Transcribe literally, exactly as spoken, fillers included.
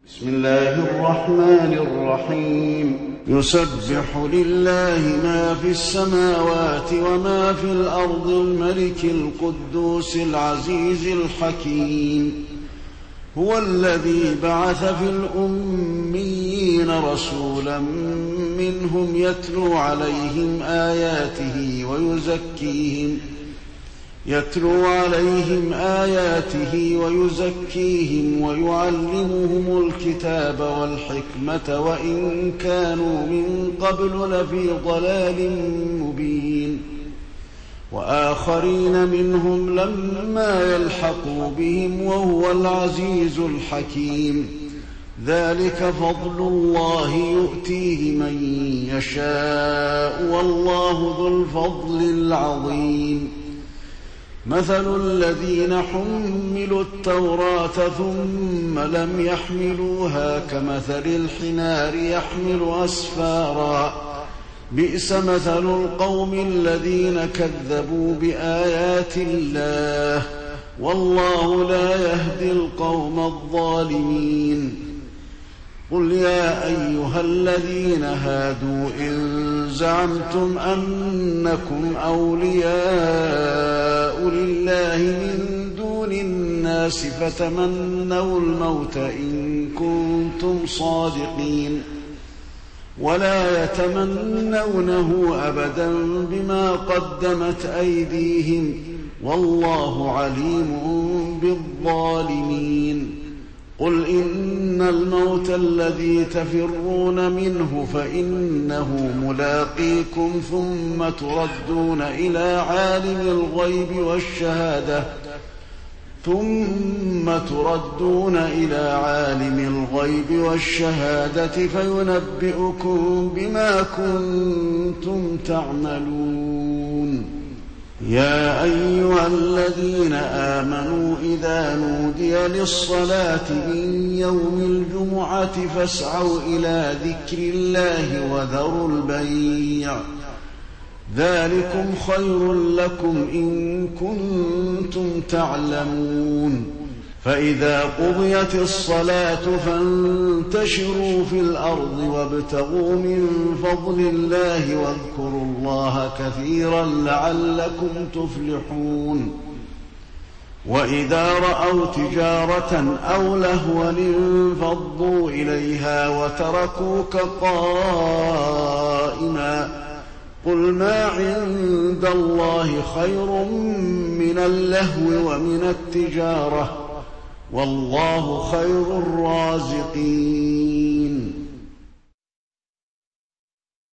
بسم الله الرحمن الرحيم يسبح لله ما في السماوات وما في الأرض الملك القدوس العزيز الحكيم هو الذي بعث في الأميين رسولا منهم يتلو عليهم آياته ويزكيهم يتلو عليهم آياته ويزكيهم ويعلمهم الكتاب والحكمة وإن كانوا من قبل لفي ضلال مبين وآخرين منهم لما يلحقوا بهم وهو العزيز الحكيم ذلك فضل الله يؤتيه من يشاء والله ذو الفضل العظيم مثل الذين حملوا التوراة ثم لم يحملوها كمثل الحمار يحمل أسفارا بئس مثل القوم الذين كذبوا بآيات الله والله لا يهدي القوم الظالمين قل يا أيها الذين هادوا إن زعمتم أنكم أولياء لله من دون الناس فتمنوا الموت إن كنتم صادقين ولا يتمنونه أبدا بما قدمت أيديهم والله عليم بالظالمين قل إن الموت الذي تفرون منه فإنه ملاقيكم ثم تردون إلى عالم الغيب والشهادة ثم تردون إلى عالم الغيب والشهادة فينبئكم بما كنتم تعملون يا أيها الذين آمنوا إذا نودي للصلاة من يوم الجمعة فاسعوا إلى ذكر الله وذروا البيع ذلكم خير لكم إن كنتم تعلمون فإذا قضيت الصلاة فانتشروا في الأرض وابتغوا من فضل الله واذكروا الله كثيرا لعلكم تفلحون وإذا رأوا تجارة أو لهوا انفضوا إليها وتركوك قائما قل ما عند الله خير من اللهو ومن التجارة والله خير الرازقين